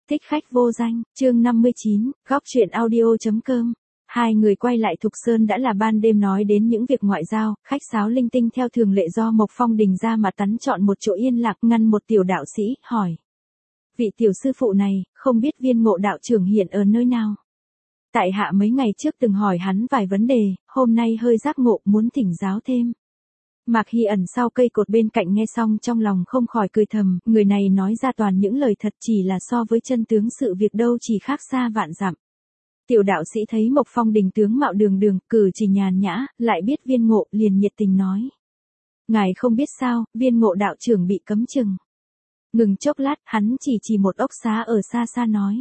Thích khách vô danh, chương 59, góc truyện audio.com. Hai người quay lại Thục Sơn đã là ban đêm nói đến những việc ngoại giao, khách sáo linh tinh theo thường lệ do Mộc Phong Đình ra mà tắn chọn một chỗ yên lặng ngăn một tiểu đạo sĩ, hỏi. Vị tiểu sư phụ này, không biết Viên Ngộ đạo trưởng hiện ở nơi nào? Tại hạ mấy ngày trước từng hỏi hắn vài vấn đề, hôm nay hơi giác ngộ muốn thỉnh giáo thêm. Mạc Hy ẩn sau cây cột bên cạnh nghe xong trong lòng không khỏi cười thầm, người này nói ra toàn những lời thật chỉ là so với chân tướng sự việc đâu chỉ khác xa vạn dặm. Tiểu đạo sĩ thấy Mộc Phong Đình tướng mạo đường đường, cử chỉ nhàn nhã, lại biết Viên Ngộ liền nhiệt tình nói. Ngài không biết sao, Viên Ngộ đạo trưởng bị cấm chừng. Ngừng chốc lát, hắn chỉ một ốc xá ở xa xa nói.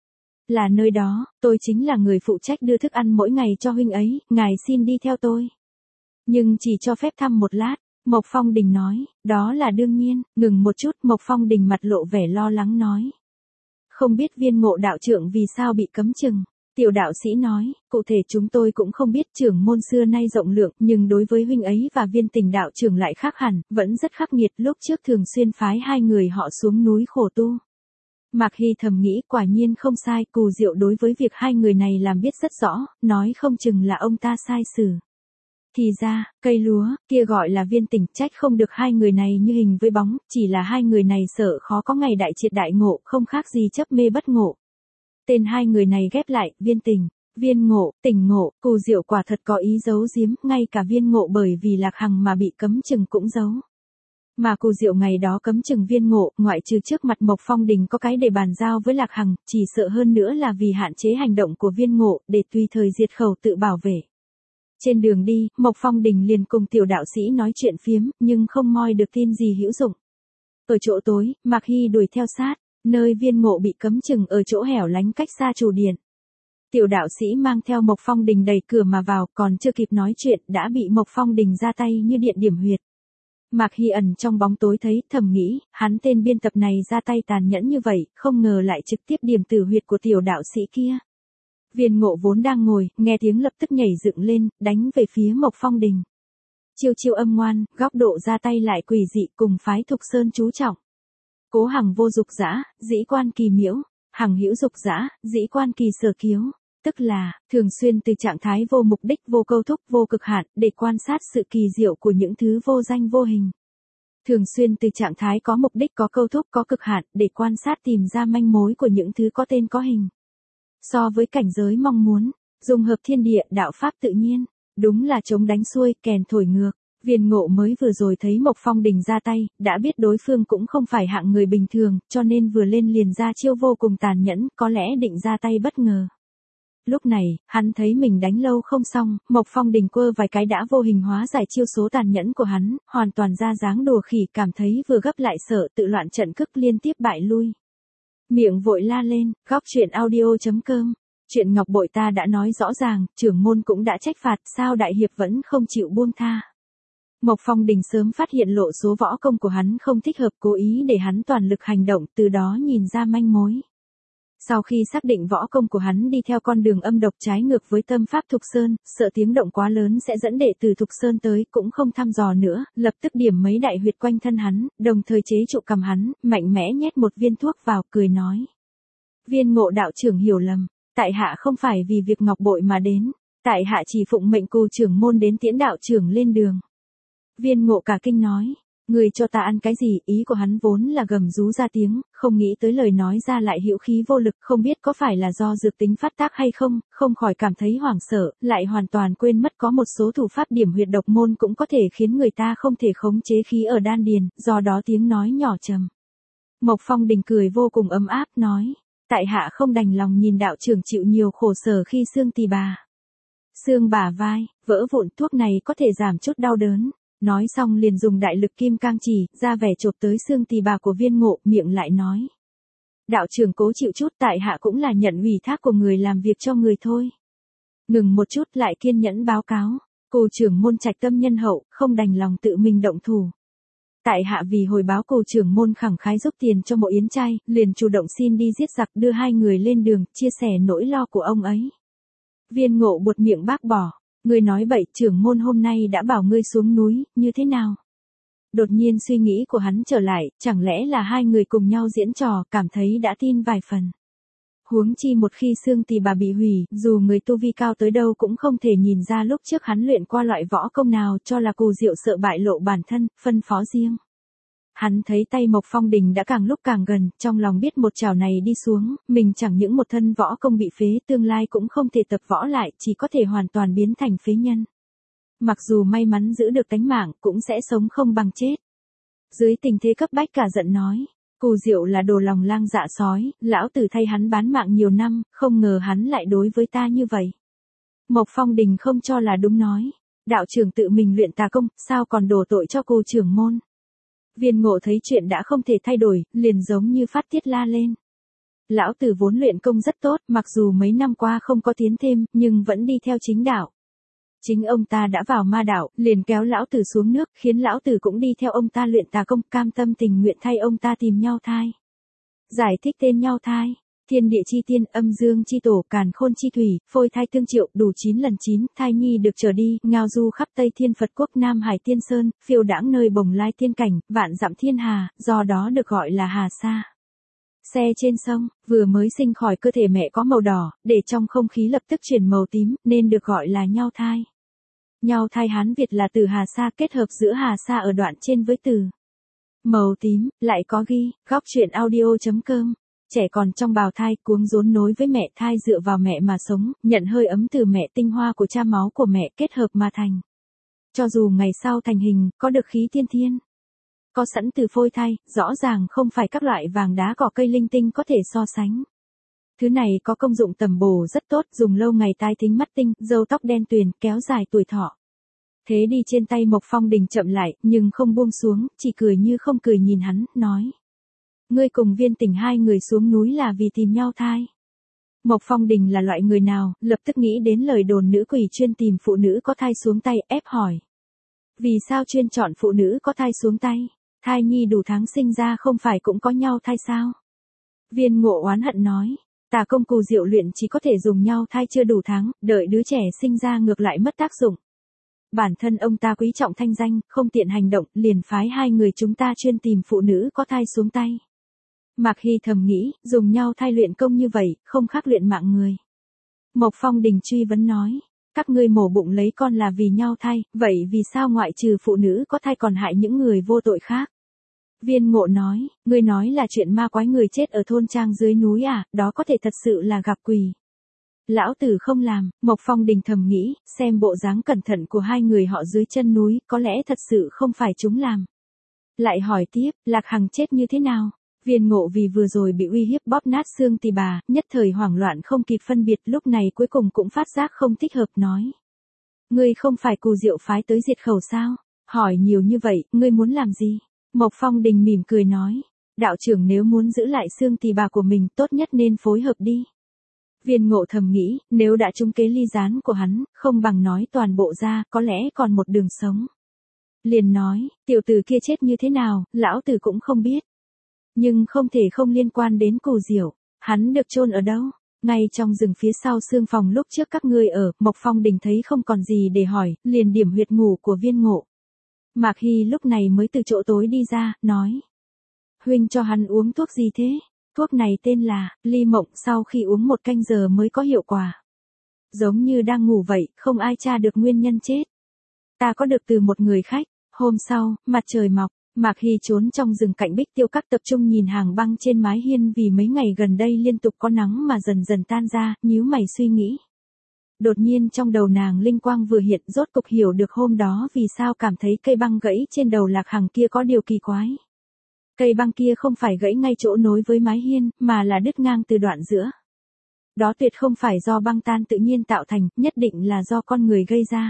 Là nơi đó, tôi chính là người phụ trách đưa thức ăn mỗi ngày cho huynh ấy, ngài xin đi theo tôi. Nhưng chỉ cho phép thăm một lát, Mộc Phong Đình nói, đó là đương nhiên, ngừng một chút, Mộc Phong Đình mặt lộ vẻ lo lắng nói. Không biết Viên Ngộ đạo trưởng vì sao bị cấm chừng. Tiểu đạo sĩ nói, cụ thể chúng tôi cũng không biết, trưởng môn xưa nay rộng lượng, nhưng đối với huynh ấy và Viên Tình đạo trưởng lại khác hẳn, vẫn rất khắc nghiệt, lúc trước thường xuyên phái hai người họ xuống núi khổ tu. Mạc Hy thầm nghĩ quả nhiên không sai, Cù Diệu đối với việc hai người này làm biết rất rõ, nói không chừng là ông ta sai xử. Thì ra, cây lúa, kia gọi là Viên Tình, trách không được hai người này như hình với bóng, chỉ là hai người này sợ khó có ngày đại triệt đại ngộ, không khác gì chấp mê bất ngộ. Tên hai người này ghép lại, Viên Tình, Viên Ngộ, Tình Ngộ, Cù Diệu quả thật có ý giấu giếm, ngay cả Viên Ngộ bởi vì Lạc Hằng mà bị cấm chừng cũng giấu. Mà Cù Diệu ngày đó cấm chừng Viên Ngộ, ngoại trừ trước mặt Mộc Phong Đình có cái để bàn giao với Lạc Hằng, chỉ sợ hơn nữa là vì hạn chế hành động của Viên Ngộ, để tùy thời diệt khẩu tự bảo vệ. Trên đường đi, Mộc Phong Đình liền cùng tiểu đạo sĩ nói chuyện phiếm, nhưng không moi được tin gì hữu dụng. Ở chỗ tối, Mạc Hy đuổi theo sát, nơi Viên Ngộ bị cấm chừng ở chỗ hẻo lánh cách xa chủ điện. Tiểu đạo sĩ mang theo Mộc Phong Đình đẩy cửa mà vào, còn chưa kịp nói chuyện, đã bị Mộc Phong Đình ra tay như điện điểm huyệt. Mạc Hy ẩn trong bóng tối thấy, thầm nghĩ, hắn tên biên tập này ra tay tàn nhẫn như vậy, không ngờ lại trực tiếp điểm tử huyệt của tiểu đạo sĩ kia. Viên Ngộ vốn đang ngồi, nghe tiếng lập tức nhảy dựng lên, đánh về phía Mộc Phong Đình. Chiêu chiêu âm ngoan, góc độ ra tay lại quỷ dị, cùng phái Thục Sơn chú trọng. Cố Hằng vô dục dã, dĩ quan kỳ miễu, Hằng hữu dục dã, dĩ quan kỳ sở kiếu, tức là thường xuyên từ trạng thái vô mục đích, vô câu thúc, vô cực hạn để quan sát sự kỳ diệu của những thứ vô danh vô hình. Thường xuyên từ trạng thái có mục đích, có câu thúc, có cực hạn để quan sát tìm ra manh mối của những thứ có tên có hình. So với cảnh giới mong muốn, dung hợp thiên địa, đạo pháp tự nhiên, đúng là chống đánh xuôi, kèn thổi ngược. Viên Ngộ mới vừa rồi thấy Mộc Phong Đình ra tay, đã biết đối phương cũng không phải hạng người bình thường, cho nên vừa lên liền ra chiêu vô cùng tàn nhẫn, có lẽ định ra tay bất ngờ. Lúc này, hắn thấy mình đánh lâu không xong, Mộc Phong Đình quơ vài cái đã vô hình hóa giải chiêu số tàn nhẫn của hắn, hoàn toàn ra dáng đùa khỉ, cảm thấy vừa gấp lại sợ, tự loạn trận cước liên tiếp bại lui. Miệng vội la lên, góc truyện audio.com. Chuyện Ngọc Bội ta đã nói rõ ràng, trưởng môn cũng đã trách phạt, sao đại hiệp vẫn không chịu buông tha. Mộc Phong Đình sớm phát hiện lộ số võ công của hắn không thích hợp, cố ý để hắn toàn lực hành động, từ đó nhìn ra manh mối. Sau khi xác định võ công của hắn đi theo con đường âm độc trái ngược với tâm pháp Thục Sơn, sợ tiếng động quá lớn sẽ dẫn đệ tử Thục Sơn tới, cũng không thăm dò nữa, lập tức điểm mấy đại huyệt quanh thân hắn, đồng thời chế trụ cầm hắn, mạnh mẽ nhét một viên thuốc vào, cười nói. Viên Ngộ đạo trưởng hiểu lầm, tại hạ không phải vì việc Ngọc Bội mà đến, tại hạ chỉ phụng mệnh Cù trưởng môn đến tiễn đạo trưởng lên đường. Viên Ngộ cả kinh nói, người cho ta ăn cái gì, ý của hắn vốn là gầm rú ra tiếng, không nghĩ tới lời nói ra lại hữu khí vô lực, không biết có phải là do dược tính phát tác hay không, không khỏi cảm thấy hoảng sợ, lại hoàn toàn quên mất có một số thủ pháp điểm huyệt độc môn cũng có thể khiến người ta không thể khống chế khí ở đan điền, do đó tiếng nói nhỏ trầm. Mộc Phong Đình cười vô cùng ấm áp, nói, tại hạ không đành lòng nhìn đạo trưởng chịu nhiều khổ sở khi xương tỳ bà. Xương bả vai, vỡ vụn, thuốc này có thể giảm chút đau đớn. Nói xong liền dùng đại lực kim cang chỉ, ra vẻ chộp tới xương tỳ bà của Viên Ngộ, miệng lại nói. Đạo trưởng cố chịu chút, tại hạ cũng là nhận ủy thác của người làm việc cho người thôi. Ngừng một chút lại kiên nhẫn báo cáo, Cù trưởng môn trạch tâm nhân hậu, không đành lòng tự mình động thủ. Tại hạ vì hồi báo Cù trưởng môn khẳng khái giúp tiền cho Mộ Yến trai, liền chủ động xin đi giết giặc, đưa hai người lên đường, chia sẻ nỗi lo của ông ấy. Viên Ngộ buột miệng bác bỏ. Ngươi nói bậy, trưởng môn hôm nay đã bảo ngươi xuống núi, như thế nào? Đột nhiên suy nghĩ của hắn trở lại, chẳng lẽ là hai người cùng nhau diễn trò, cảm thấy đã tin vài phần. Huống chi một khi xương tỳ bà bị hủy, dù người tu vi cao tới đâu cũng không thể nhìn ra lúc trước hắn luyện qua loại võ công nào, cho là Cù Diệu sợ bại lộ bản thân, phân phó riêng. Hắn thấy tay Mộc Phong Đình đã càng lúc càng gần, trong lòng biết một chảo này đi xuống, mình chẳng những một thân võ công bị phế, tương lai cũng không thể tập võ lại, chỉ có thể hoàn toàn biến thành phế nhân. Mặc dù may mắn giữ được tánh mạng, cũng sẽ sống không bằng chết. Dưới tình thế cấp bách cả giận nói, Cù Diệu là đồ lòng lang dạ sói, lão tử thay hắn bán mạng nhiều năm, không ngờ hắn lại đối với ta như vậy. Mộc Phong Đình không cho là đúng nói, đạo trưởng tự mình luyện tà công, sao còn đổ tội cho Cù trưởng môn. Viên Ngộ thấy chuyện đã không thể thay đổi, liền giống như phát tiết la lên. Lão tử vốn luyện công rất tốt, mặc dù mấy năm qua không có tiến thêm, nhưng vẫn đi theo chính đạo. Chính ông ta đã vào ma đạo, liền kéo lão tử xuống nước, khiến lão tử cũng đi theo ông ta luyện tà công, cam tâm tình nguyện thay ông ta tìm nhau thai. Giải thích tên nhau thai, thiên địa chi tiên, âm dương chi tổ, càn khôn chi thủy, phôi thai tương triệu, đủ 9 lần 9, thai nhi được trở đi, ngao du khắp Tây Thiên Phật Quốc, Nam Hải Tiên Sơn, phiêu đãng nơi bồng lai tiên cảnh, vạn dặm thiên hà, do đó được gọi là Hà Sa. Xe trên sông, vừa mới sinh khỏi cơ thể mẹ có màu đỏ, để trong không khí lập tức chuyển màu tím, nên được gọi là nhau thai. Nhau thai Hán Việt là từ Hà Sa kết hợp giữa Hà Sa ở đoạn trên với từ màu tím, lại có ghi, góc truyện audio.com. Trẻ còn trong bào thai, cuống rốn nối với mẹ, thai dựa vào mẹ mà sống, nhận hơi ấm từ mẹ, tinh hoa của cha, máu của mẹ kết hợp mà thành. Cho dù ngày sau thành hình, có được khí tiên thiên, có sẵn từ phôi thai, rõ ràng không phải các loại vàng đá cỏ cây linh tinh có thể so sánh. Thứ này có công dụng tầm bổ rất tốt, dùng lâu ngày tai thính mắt tinh, râu tóc đen tuyền, kéo dài tuổi thọ. Thế đi trên tay Mộc Phong Đình chậm lại, nhưng không buông xuống, chỉ cười như không cười nhìn hắn, nói. Ngươi cùng Viên Tỉnh hai người xuống núi là vì tìm nhau thai. Mộc Phong Đình là loại người nào, lập tức nghĩ đến lời đồn nữ quỷ chuyên tìm phụ nữ có thai xuống tay, ép hỏi. Vì sao chuyên chọn phụ nữ có thai xuống tay? Thai nhi đủ tháng sinh ra không phải cũng có nhau thai sao? Viên Ngộ oán hận nói. Tà công Cù Diệu luyện chỉ có thể dùng nhau thai chưa đủ tháng, đợi đứa trẻ sinh ra ngược lại mất tác dụng. Bản thân ông ta quý trọng thanh danh, không tiện hành động, liền phái hai người chúng ta chuyên tìm phụ nữ có thai xuống tay. Mạc Hy thầm nghĩ, dùng nhau thai luyện công như vậy, không khác luyện mạng người. Mộc Phong Đình truy vấn nói, các ngươi mổ bụng lấy con là vì nhau thai, vậy vì sao ngoại trừ phụ nữ có thai còn hại những người vô tội khác? Viên Ngộ nói, ngươi nói là chuyện ma quái người chết ở thôn trang dưới núi à, đó có thể thật sự là gặp quỷ. Lão tử không làm, Mộc Phong Đình thầm nghĩ, xem bộ dáng cẩn thận của hai người họ dưới chân núi, có lẽ thật sự không phải chúng làm. Lại hỏi tiếp, Lạc Hằng chết như thế nào? Viên Ngộ vì vừa rồi bị uy hiếp bóp nát xương tỳ bà, nhất thời hoảng loạn không kịp phân biệt, lúc này cuối cùng cũng phát giác không thích hợp nói. Ngươi không phải Cù Diệu phái tới diệt khẩu sao? Hỏi nhiều như vậy, ngươi muốn làm gì? Mộc Phong Đình mỉm cười nói, đạo trưởng nếu muốn giữ lại xương tỳ bà của mình, tốt nhất nên phối hợp đi. Viên Ngộ thầm nghĩ, nếu đã trúng kế ly gián của hắn, không bằng nói toàn bộ ra, có lẽ còn một đường sống. Liền nói, tiểu tử kia chết như thế nào, lão tử cũng không biết. Nhưng không thể không liên quan đến Cù Diệu, hắn được chôn ở đâu? Ngay trong rừng phía sau xương phòng lúc trước các ngươi ở, Mộc Phong Đình thấy không còn gì để hỏi, liền điểm huyệt ngủ của Viên Ngộ. Mạc Hy lúc này mới từ chỗ tối đi ra, nói. Huynh cho hắn uống thuốc gì thế? Thuốc này tên là, ly mộng, sau khi uống 1 canh giờ mới có hiệu quả. Giống như đang ngủ vậy, không ai tra được nguyên nhân chết. Ta có được từ một người khách. Hôm sau, mặt trời mọc, Mạc Hy trốn trong rừng cạnh Bích Tiêu Các tập trung nhìn hàng băng trên mái hiên vì mấy ngày gần đây liên tục có nắng mà dần dần tan ra, nhíu mày suy nghĩ. Đột nhiên trong đầu nàng linh quang vừa hiện, rốt cục hiểu được hôm đó vì sao cảm thấy cây băng gãy trên đầu Lạc Hằng kia có điều kỳ quái. Cây băng kia không phải gãy ngay chỗ nối với mái hiên, mà là đứt ngang từ đoạn giữa. Đó tuyệt không phải do băng tan tự nhiên tạo thành, nhất định là do con người gây ra.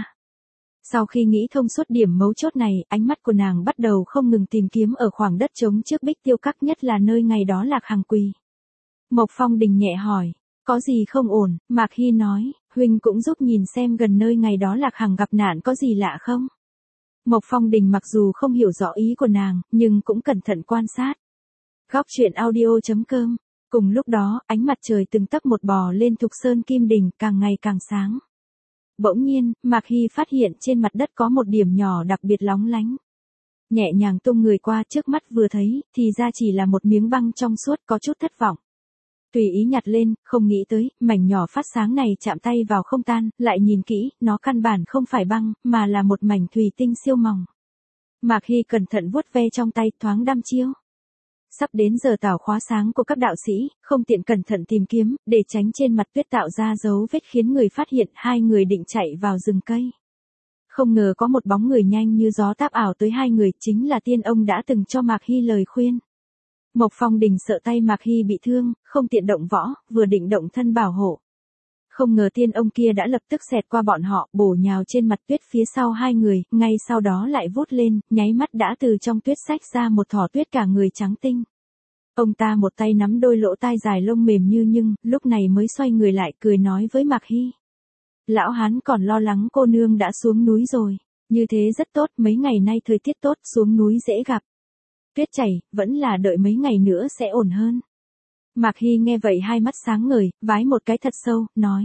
Sau khi nghĩ thông suốt điểm mấu chốt này, ánh mắt của nàng bắt đầu không ngừng tìm kiếm ở khoảng đất trống trước Bích Tiêu Các, nhất là nơi ngày đó Lạc Hằng quỳ. Mộc Phong Đình nhẹ hỏi, có gì không ổn? Mạc Hy nói, huynh cũng giúp nhìn xem gần nơi ngày đó Lạc Hằng gặp nạn có gì lạ không? Mộc Phong Đình mặc dù không hiểu rõ ý của nàng, nhưng cũng cẩn thận quan sát. Góc truyện audio.com. Cùng lúc đó, ánh mặt trời từng tấc một bò lên Thục Sơn Kim Đình, càng ngày càng sáng. Bỗng nhiên, Mạc Hy phát hiện trên mặt đất có một điểm nhỏ đặc biệt lóng lánh. Nhẹ nhàng tung người qua, trước mắt vừa thấy, thì ra chỉ là một miếng băng trong suốt, có chút thất vọng. Tùy ý nhặt lên, không nghĩ tới, mảnh nhỏ phát sáng này chạm tay vào không tan, lại nhìn kỹ, nó căn bản không phải băng, mà là một mảnh thủy tinh siêu mỏng. Mạc Hy cẩn thận vuốt ve trong tay, thoáng đăm chiêu. Sắp đến giờ tảo khóa sáng của các đạo sĩ, không tiện cẩn thận tìm kiếm, để tránh trên mặt tuyết tạo ra dấu vết khiến người phát hiện hai người định chạy vào rừng cây. Không ngờ có một bóng người nhanh như gió táp ảo tới hai người, chính là Tiên ông đã từng cho Mạc Hy lời khuyên. Mộc Phong Đình sợ tay Mạc Hy bị thương, không tiện động võ, vừa định động thân bảo hộ. Không ngờ Tiên ông kia đã lập tức xẹt qua bọn họ, bổ nhào trên mặt tuyết phía sau hai người, ngay sau đó lại vút lên, nháy mắt đã từ trong tuyết xách ra một thỏ tuyết cả người trắng tinh. Ông ta một tay nắm đôi lỗ tai dài lông mềm như nhưng, lúc này mới xoay người lại cười nói với Mạc Hy. Lão hán còn lo lắng cô nương đã xuống núi rồi, như thế rất tốt, mấy ngày nay thời tiết tốt, xuống núi dễ gặp. Tuyết chảy, vẫn là đợi mấy ngày nữa sẽ ổn hơn. Mạc Hy nghe vậy hai mắt sáng ngời, vái một cái thật sâu, nói.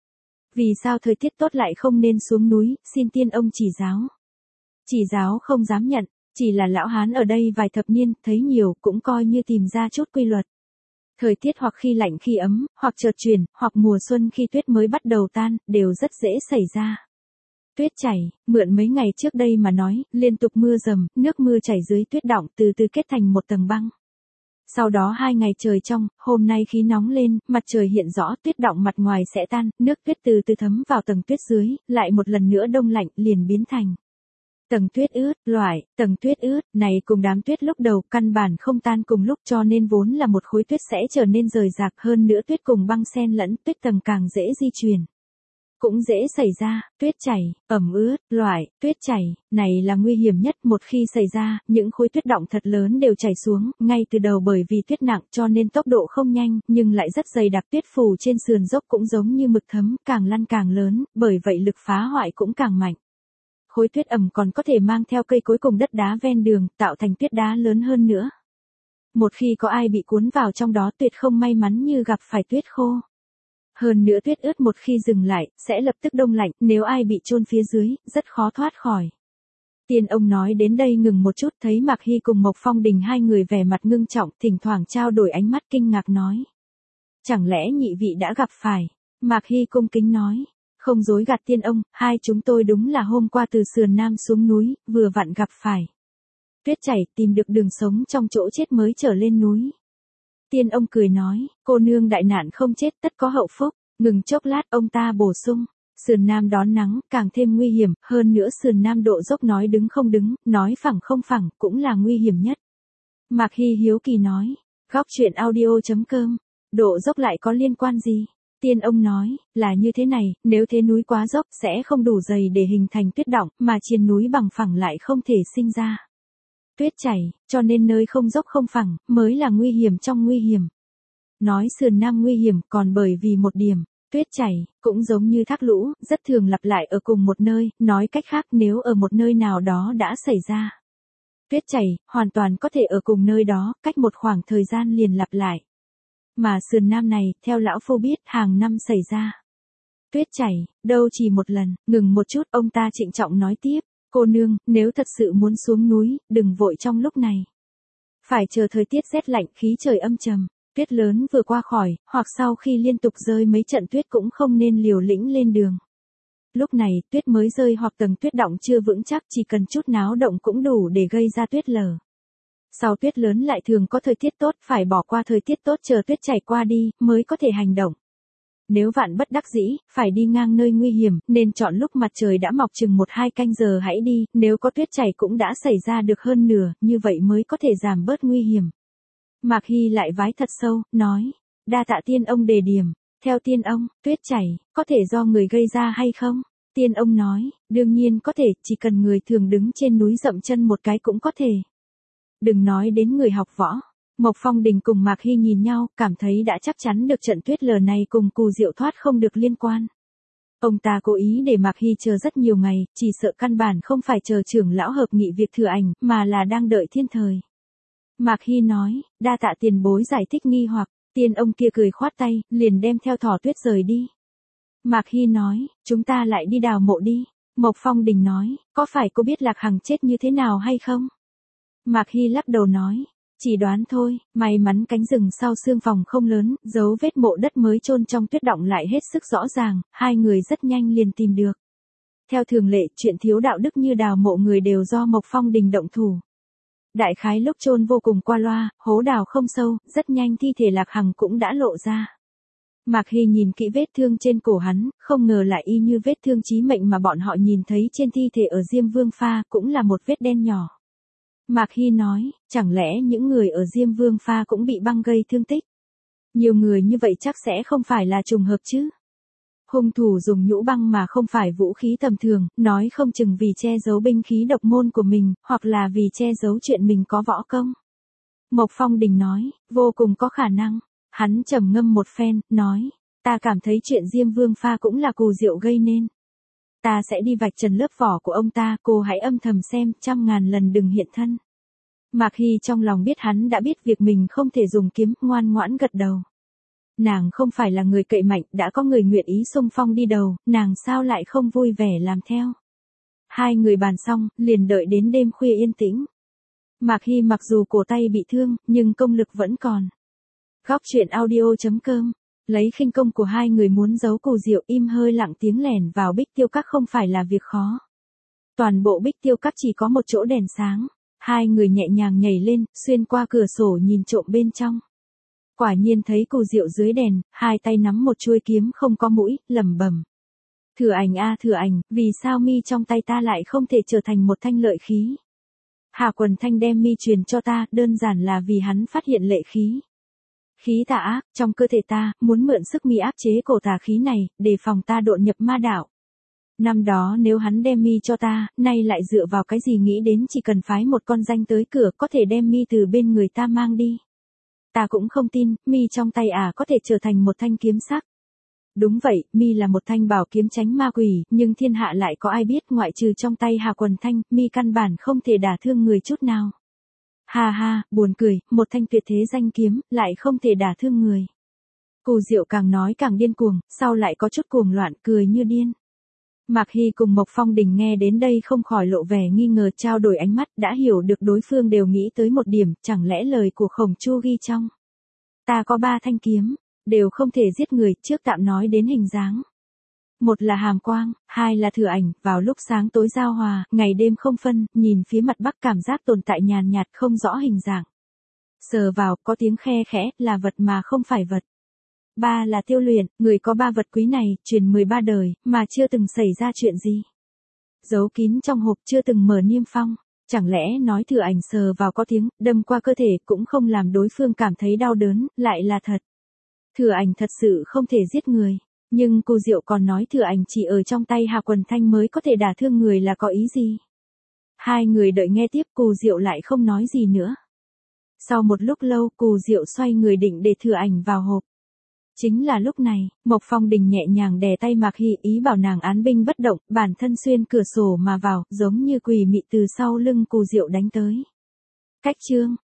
Vì sao thời tiết tốt lại không nên xuống núi, xin Tiên ông chỉ giáo. Chỉ giáo không dám nhận, chỉ là lão hán ở đây vài thập niên, thấy nhiều cũng coi như tìm ra chút quy luật. Thời tiết hoặc khi lạnh khi ấm, hoặc chợt chuyển, hoặc mùa xuân khi tuyết mới bắt đầu tan, đều rất dễ xảy ra. Tuyết chảy, mượn mấy ngày trước đây mà nói, liên tục mưa rầm, nước mưa chảy dưới tuyết đọng từ từ kết thành một tầng băng. Sau đó 2 ngày trời trong, hôm nay khí nóng lên, mặt trời hiện rõ, tuyết đọng mặt ngoài sẽ tan, nước tuyết từ từ thấm vào tầng tuyết dưới, lại một lần nữa đông lạnh, liền biến thành tầng tuyết ướt, tầng tuyết ướt này cùng đám tuyết lúc đầu căn bản không tan cùng lúc, cho nên vốn là một khối tuyết sẽ trở nên rời rạc, hơn nữa tuyết cùng băng xen lẫn, tuyết tầng càng dễ di chuyển. Cũng dễ xảy ra, tuyết chảy, ẩm ướt, tuyết chảy, này là nguy hiểm nhất, một khi xảy ra, những khối tuyết đọng thật lớn đều chảy xuống, ngay từ đầu bởi vì tuyết nặng cho nên tốc độ không nhanh, nhưng lại rất dày đặc, tuyết phủ trên sườn dốc cũng giống như mực thấm, càng lăn càng lớn, bởi vậy lực phá hoại cũng càng mạnh. Khối tuyết ẩm còn có thể mang theo cây cối cùng đất đá ven đường, tạo thành tuyết đá lớn hơn nữa. Một khi có ai bị cuốn vào trong đó tuyệt không may mắn như gặp phải tuyết khô. Hơn nữa tuyết ướt một khi dừng lại, sẽ lập tức đông lạnh, nếu ai bị chôn phía dưới, rất khó thoát khỏi. Tiên ông nói đến đây ngừng một chút, thấy Mạc Hy cùng Mộc Phong Đình hai người vẻ mặt ngưng trọng, thỉnh thoảng trao đổi ánh mắt kinh ngạc nói. Chẳng lẽ nhị vị đã gặp phải? Mạc Hy cung kính nói. Không dối gạt tiên ông, hai chúng tôi đúng là hôm qua từ sườn Nam xuống núi, vừa vặn gặp phải. Tuyết chảy, tìm được đường sống trong chỗ chết mới trở lên núi. Tiên ông cười nói, cô nương đại nạn không chết tất có hậu phúc, ngừng chốc lát ông ta bổ sung. Sườn Nam đón nắng, càng thêm nguy hiểm, hơn nữa sườn Nam độ dốc nói đứng không đứng, nói phẳng không phẳng, cũng là nguy hiểm nhất. Mạc Hy hiếu kỳ nói, góc truyện audio.com, độ dốc lại có liên quan gì? Tiên ông nói, là như thế này, nếu thế núi quá dốc sẽ không đủ dày để hình thành tuyết đọng, mà trên núi bằng phẳng lại không thể sinh ra tuyết chảy, cho nên nơi không dốc không phẳng, mới là nguy hiểm trong nguy hiểm. Nói sườn Nam nguy hiểm còn bởi vì một điểm, tuyết chảy, cũng giống như thác lũ, rất thường lặp lại ở cùng một nơi, nói cách khác nếu ở một nơi nào đó đã xảy ra tuyết chảy, hoàn toàn có thể ở cùng nơi đó, cách một khoảng thời gian liền lặp lại. Mà sườn Nam này, theo lão phu biết, hàng năm xảy ra tuyết chảy, đâu chỉ một lần, ngừng một chút, ông ta trịnh trọng nói tiếp. Cô nương, nếu thật sự muốn xuống núi, đừng vội trong lúc này. Phải chờ thời tiết rét lạnh, khí trời âm trầm, tuyết lớn vừa qua khỏi, hoặc sau khi liên tục rơi mấy trận tuyết cũng không nên liều lĩnh lên đường. Lúc này, tuyết mới rơi hoặc tầng tuyết đọng chưa vững chắc, chỉ cần chút náo động cũng đủ để gây ra tuyết lở. Sau tuyết lớn lại thường có thời tiết tốt, phải bỏ qua thời tiết tốt chờ tuyết chảy qua đi, mới có thể hành động. Nếu vạn bất đắc dĩ, phải đi ngang nơi nguy hiểm, nên chọn lúc mặt trời đã mọc chừng 1-2 canh giờ hãy đi, nếu có tuyết chảy cũng đã xảy ra được hơn nửa, như vậy mới có thể giảm bớt nguy hiểm. Mạc Hy lại vái thật sâu, nói, đa tạ tiên ông đề điểm, theo tiên ông, tuyết chảy, có thể do người gây ra hay không? Tiên ông nói, đương nhiên có thể, chỉ cần người thường đứng trên núi dậm chân một cái cũng có thể. Đừng nói đến người học võ. Mộc Phong Đình cùng Mạc Hy nhìn nhau, cảm thấy đã chắc chắn được trận tuyết lở này cùng Cù Diệu thoát không được liên quan. Ông ta cố ý để Mạc Hy chờ rất nhiều ngày, chỉ sợ căn bản không phải chờ trưởng lão hợp nghị việc thừa ảnh, mà là đang đợi thiên thời. Mạc Hy nói, đa tạ tiền bối giải thích nghi hoặc, tiên ông kia cười khoát tay, liền đem theo thỏ tuyết rời đi. Mạc Hy nói, chúng ta lại đi đào mộ đi. Mộc Phong Đình nói, có phải cô biết Lạc Hằng chết như thế nào hay không? Mạc Hy lắc đầu nói, Chỉ đoán thôi, may mắn cánh rừng sau xương phòng không lớn, dấu vết mộ đất mới chôn trong tuyết đọng lại hết sức rõ ràng, hai người rất nhanh liền tìm được. Theo thường lệ, chuyện thiếu đạo đức như đào mộ người đều do Mộc Phong Đình động thủ. Đại khái lúc chôn vô cùng qua loa, hố đào không sâu, rất nhanh thi thể Lạc Hằng cũng đã lộ ra. Mạc Hy nhìn kỹ vết thương trên cổ hắn, không ngờ lại y như vết thương chí mệnh mà bọn họ nhìn thấy trên thi thể ở Diêm Vương Pha, cũng là một vết đen nhỏ. Mạc Hy nói, chẳng lẽ những người ở Diêm Vương Pha cũng bị băng gây thương tích? Nhiều người như vậy chắc sẽ không phải là trùng hợp chứ. Hung thủ dùng nhũ băng mà không phải vũ khí tầm thường, nói không chừng vì che giấu binh khí độc môn của mình, hoặc là vì che giấu chuyện mình có võ công. Mộc Phong Đình nói, vô cùng có khả năng. Hắn trầm ngâm một phen, nói, ta cảm thấy chuyện Diêm Vương Pha cũng là Cù Diệu gây nên. Ta sẽ đi vạch trần lớp vỏ của ông ta, cô hãy âm thầm xem, 100.000 lần đừng hiện thân. Mạc Hy trong lòng biết hắn đã biết việc mình không thể dùng kiếm, ngoan ngoãn gật đầu. Nàng không phải là người cậy mạnh, đã có người nguyện ý xung phong đi đầu, nàng sao lại không vui vẻ làm theo. Hai người bàn xong, liền đợi đến đêm khuya yên tĩnh. Mạc Hy mặc dù cổ tay bị thương, nhưng công lực vẫn còn. Góc truyện audio.com, lấy khinh công của hai người muốn giấu Cù Diệu, im hơi lặng tiếng lẻn vào Bích Tiêu Các không phải là việc khó. Toàn bộ Bích Tiêu Các chỉ có một chỗ đèn sáng, hai người nhẹ nhàng nhảy lên, xuyên qua cửa sổ nhìn trộm bên trong. Quả nhiên thấy Cù Diệu dưới đèn, hai tay nắm một chuôi kiếm không có mũi, lẩm bẩm. Thừa Ảnh a Thừa Ảnh, vì sao mi trong tay ta lại không thể trở thành một thanh lợi khí? Hà Quần Thanh đem mi truyền cho ta, đơn giản là vì hắn phát hiện lệ khí. Khí tà ác, trong cơ thể ta, muốn mượn sức mi áp chế cổ tà khí này, để phòng ta độn nhập ma đạo. Năm đó nếu hắn đem mi cho ta, nay lại dựa vào cái gì nghĩ đến chỉ cần phái một con danh tới cửa có thể đem mi từ bên người ta mang đi. Ta cũng không tin, mi trong tay có thể trở thành một thanh kiếm sắc. Đúng vậy, mi là một thanh bảo kiếm tránh ma quỷ, nhưng thiên hạ lại có ai biết ngoại trừ trong tay Hà Quần Thanh, mi căn bản không thể đả thương người chút nào. Ha ha, buồn cười, một thanh tuyệt thế danh kiếm, lại không thể đả thương người. Cù Diệu càng nói càng điên cuồng, sau lại có chút cuồng loạn, cười như điên. Mạc Hy cùng Mộc Phong Đình nghe đến đây không khỏi lộ vẻ nghi ngờ, trao đổi ánh mắt, đã hiểu được đối phương đều nghĩ tới một điểm, chẳng lẽ lời của Khổng Chu ghi trong. Ta có 3 thanh kiếm, đều không thể giết người, trước tạm nói đến hình dáng. Một là hàm quang, hai là thừa ảnh, vào lúc sáng tối giao hòa, ngày đêm không phân, nhìn phía mặt bắc cảm giác tồn tại nhàn nhạt không rõ hình dạng. Sờ vào, có tiếng khe khẽ, là vật mà không phải vật. Ba là tiêu luyện, người có 3 vật quý này, truyền 13 đời, mà chưa từng xảy ra chuyện gì. Giấu kín trong hộp chưa từng mở niêm phong. Chẳng lẽ nói thừa ảnh sờ vào có tiếng, đâm qua cơ thể cũng không làm đối phương cảm thấy đau đớn, lại là thật. Thừa ảnh thật sự không thể giết người. Nhưng Cù Diệu còn nói thừa ảnh chỉ ở trong tay Hà Quần Thanh mới có thể đả thương người là có ý gì? Hai người đợi nghe tiếp, Cù Diệu lại không nói gì nữa. Sau một lúc lâu, Cù Diệu xoay người định để thừa ảnh vào hộp. Chính là lúc này, Mộc Phong Đình nhẹ nhàng đè tay Mạc Hy, ý bảo nàng án binh bất động, bản thân xuyên cửa sổ mà vào, giống như quỷ mị từ sau lưng Cù Diệu đánh tới. Cách chương